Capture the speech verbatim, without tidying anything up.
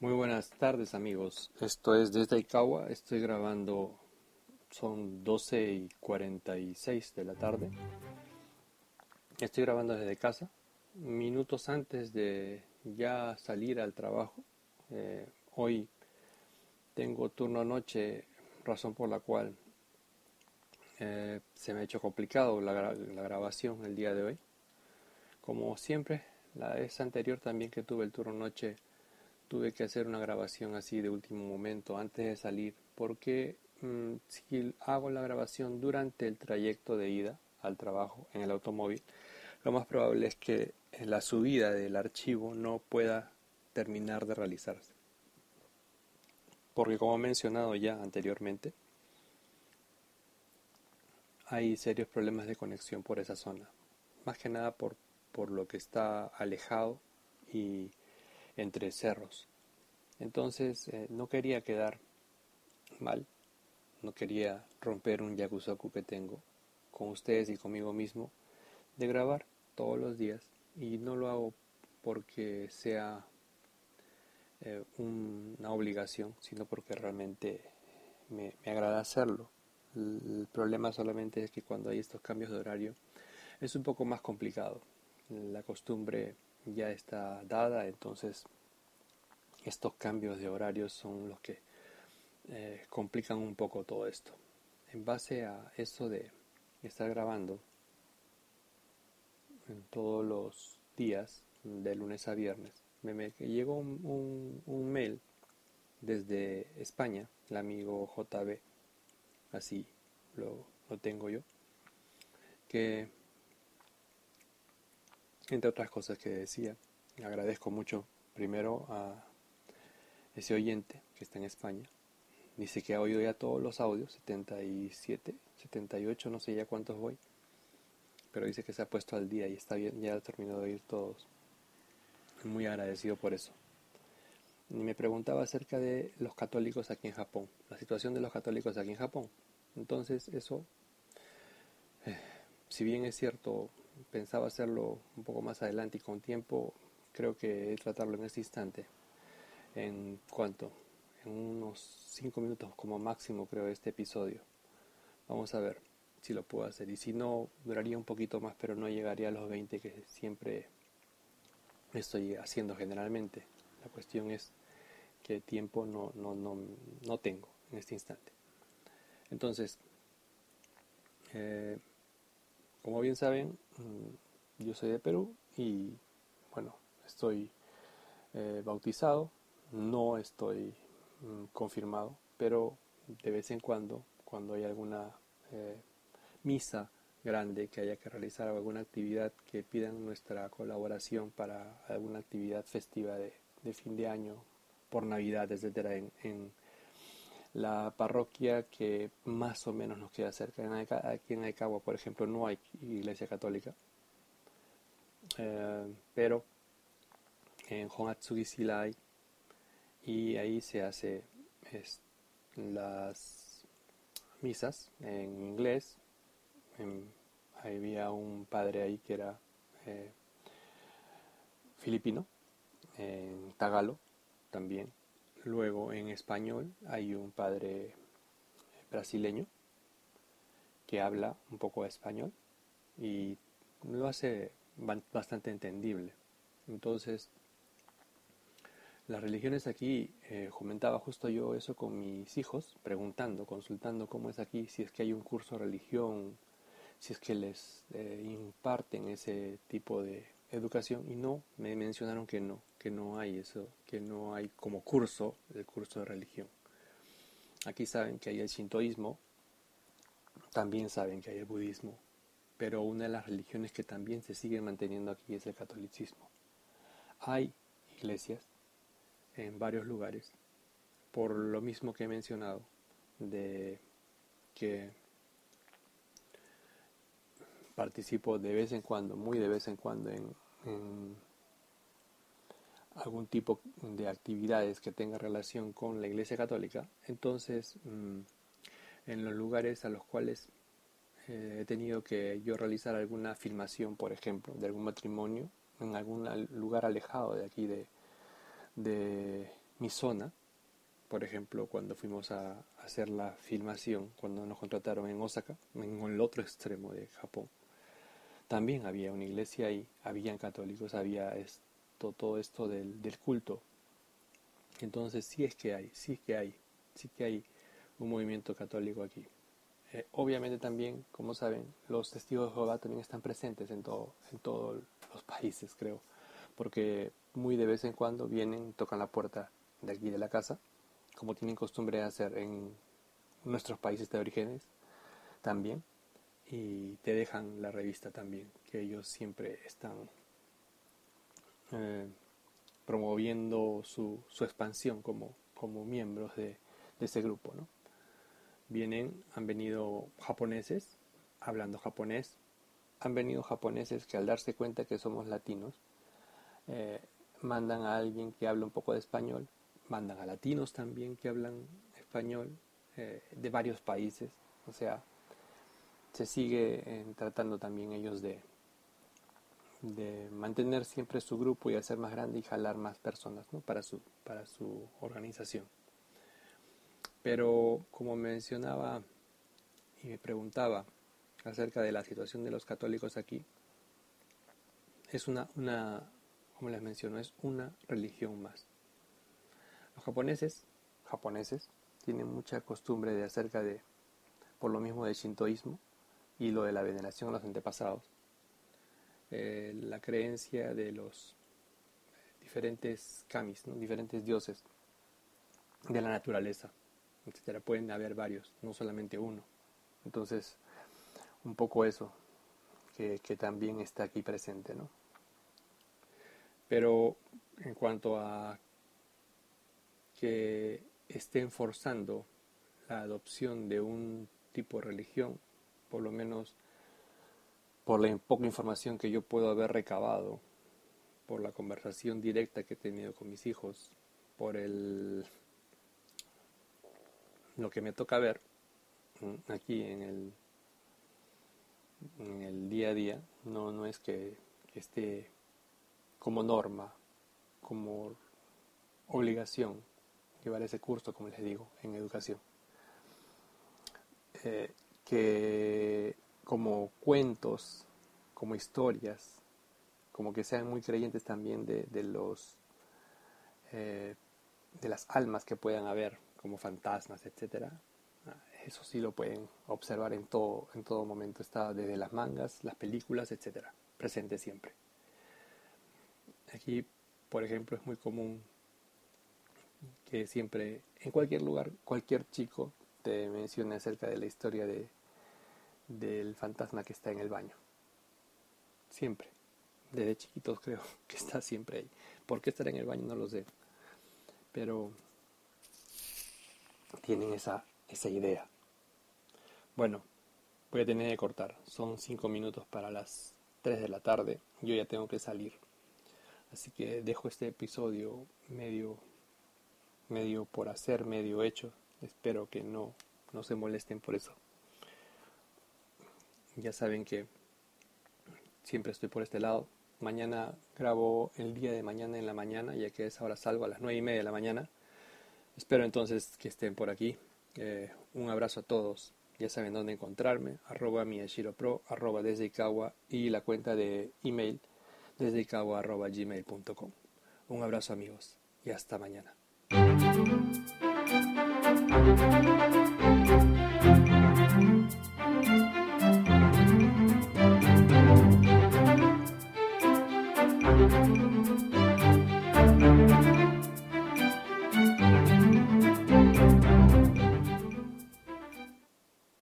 Muy buenas tardes amigos, esto es desde Icagua, estoy grabando, son doce y cuarenta y seis de la tarde, estoy grabando desde casa, minutos antes de ya salir al trabajo. Eh, hoy tengo turno noche, razón por la cual eh, se me ha hecho complicado la, gra- la grabación el día de hoy. Como siempre, la vez anterior también que tuve el turno noche, tuve que hacer una grabación así de último momento antes de salir, porque mmm, si hago la grabación durante el trayecto de ida al trabajo en el automóvil, lo más probable es que la subida del archivo no pueda terminar de realizarse. Porque como he mencionado ya anteriormente, hay serios problemas de conexión por esa zona. Más que nada por, por lo que está alejado y entre cerros. Entonces eh, no quería quedar mal. No quería romper un yakusoku que tengo con ustedes y conmigo mismo de grabar todos los días, y no lo hago porque sea eh, un- una obligación, sino porque realmente me, me agrada hacerlo. El, el problema solamente es que cuando hay estos cambios de horario es un poco más complicado. La costumbre ya está dada, entonces estos cambios de horario son los que eh, complican un poco todo esto. En base a eso de estar grabando en todos los días, de lunes a viernes, me, me llegó un, un, un mail desde España, el amigo J B, así lo, lo tengo yo, que entre otras cosas que decía, agradezco mucho primero a ese oyente que está en España. Dice que ha oído ya todos los audios, setenta y siete, setenta y ocho, no sé ya cuántos voy, pero dice que se ha puesto al día y está bien, ya ha terminado de oír todos. Muy agradecido por eso. Y me preguntaba acerca de los católicos aquí en Japón, la situación de los católicos aquí en Japón. Entonces eso, si bien es cierto, pensaba hacerlo un poco más adelante y con tiempo, creo que tratarlo en este instante. ¿En cuanto? En unos cinco minutos como máximo, creo, este episodio. Vamos a ver si lo puedo hacer. Y si no, duraría un poquito más, pero no llegaría a los veinte que siempre estoy haciendo generalmente. La cuestión es que tiempo no, no, no, no tengo en este instante. Entonces, eh, como bien saben, mm, yo soy de Perú y bueno, estoy eh, bautizado, no estoy mm, confirmado, pero de vez en cuando, cuando hay alguna eh, misa grande que haya que realizar o alguna actividad que pidan nuestra colaboración para alguna actividad festiva de, de fin de año, por Navidad, etcétera, en, en la parroquia que más o menos nos queda cerca. En Aica- aquí en Aicagua, por ejemplo, no hay iglesia católica, eh, pero en Honatsugi sí la hay, y ahí se hace es, las misas en inglés. En, había un padre ahí que era eh, filipino, en tagalo también. Luego en español hay un padre brasileño que habla un poco de español y lo hace bastante entendible. Entonces, las religiones aquí, eh, comentaba justo yo eso con mis hijos, preguntando, consultando cómo es aquí, si es que hay un curso de religión, si es que les eh, imparten ese tipo de educación, y no, me mencionaron que no, que no hay eso, que no hay como curso, el curso de religión. Aquí saben que hay el shintoísmo, también saben que hay el budismo, pero una de las religiones que también se sigue manteniendo aquí es el catolicismo. Hay iglesias en varios lugares, por lo mismo que he mencionado, de que participo de vez en cuando, muy de vez en cuando, en, en algún tipo de actividades que tenga relación con la Iglesia Católica. Entonces, mmm, en los lugares a los cuales eh, he tenido que yo realizar alguna filmación, por ejemplo, de algún matrimonio, en algún lugar alejado de aquí de, de mi zona, por ejemplo, cuando fuimos a hacer la filmación, cuando nos contrataron en Osaka, en el otro extremo de Japón, también había una iglesia ahí, habían católicos, había esto, todo esto del, del culto. Entonces sí es que hay, sí es que hay, sí que hay un movimiento católico aquí. Eh, obviamente también, como saben, los testigos de Jehová también están presentes en todo, en todos los países, creo, porque muy de vez en cuando vienen, tocan la puerta de aquí de la casa, como tienen costumbre de hacer en nuestros países de orígenes también, y te dejan la revista también, que ellos siempre están eh, promoviendo su, su expansión como, como miembros de, de ese grupo, ¿no? Vienen, han venido japoneses hablando japonés, han venido japoneses que al darse cuenta que somos latinos, eh, mandan a alguien que habla un poco de español, mandan a latinos también que hablan español, eh, de varios países, o sea, se sigue eh, tratando también ellos de, de mantener siempre su grupo y hacer más grande y jalar más personas, ¿no? para, su, para su organización. Pero como mencionaba y me preguntaba acerca de la situación de los católicos aquí, es una, una como les menciono, es una religión más. Los japoneses, japoneses tienen mucha costumbre de acerca de, por lo mismo del shintoísmo y lo de la veneración a los antepasados, eh, la creencia de los diferentes kamis, ¿no? Diferentes dioses de la naturaleza, etcétera. Pueden haber varios, no solamente uno. Entonces, un poco eso que, que también está aquí presente, ¿no? Pero en cuanto a que estén forzando la adopción de un tipo de religión, por lo menos por la poca información que yo puedo haber recabado, por la conversación directa que he tenido con mis hijos, por el lo que me toca ver aquí en el en el día a día, no, no es que, que esté como norma, como obligación llevar ese curso, como les digo, en educación. Eh, que como cuentos, como historias, como que sean muy creyentes también de, de los eh, de las almas que puedan haber, como fantasmas, etcétera. Eso sí lo pueden observar en todo, en todo momento. Está desde las mangas, las películas, etcétera, presente siempre. Aquí, por ejemplo, es muy común que siempre, en cualquier lugar, cualquier chico te mencione acerca de la historia de, del fantasma que está en el baño. Siempre. Desde chiquitos creo que está siempre ahí. ¿Por qué estará en el baño? No lo sé. Pero tienen esa, esa idea. Bueno, voy a tener que cortar. Son cinco minutos para las tres de la tarde. Yo ya tengo que salir. Así que dejo este episodio medio, medio por hacer, medio hecho. Espero que no, no se molesten por eso. Ya saben que siempre estoy por este lado. Mañana grabo el día de mañana en la mañana, ya que a esa hora salgo a las nueve y media de la mañana. Espero entonces que estén por aquí. Eh, un abrazo a todos. Ya saben dónde encontrarme. Arroba miyashiropro, arroba desde Ikawa y la cuenta de email desde ikawa arroba gmail punto com. Un abrazo amigos y hasta mañana. Thank you.